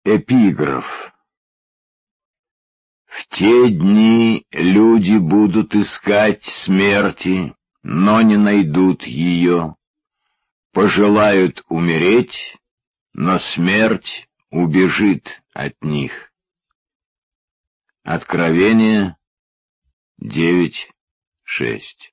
Эпиграф. В те дни люди будут искать смерти, но не найдут ее. Пожелают умереть, но смерть убежит от них. Откровение 9:6.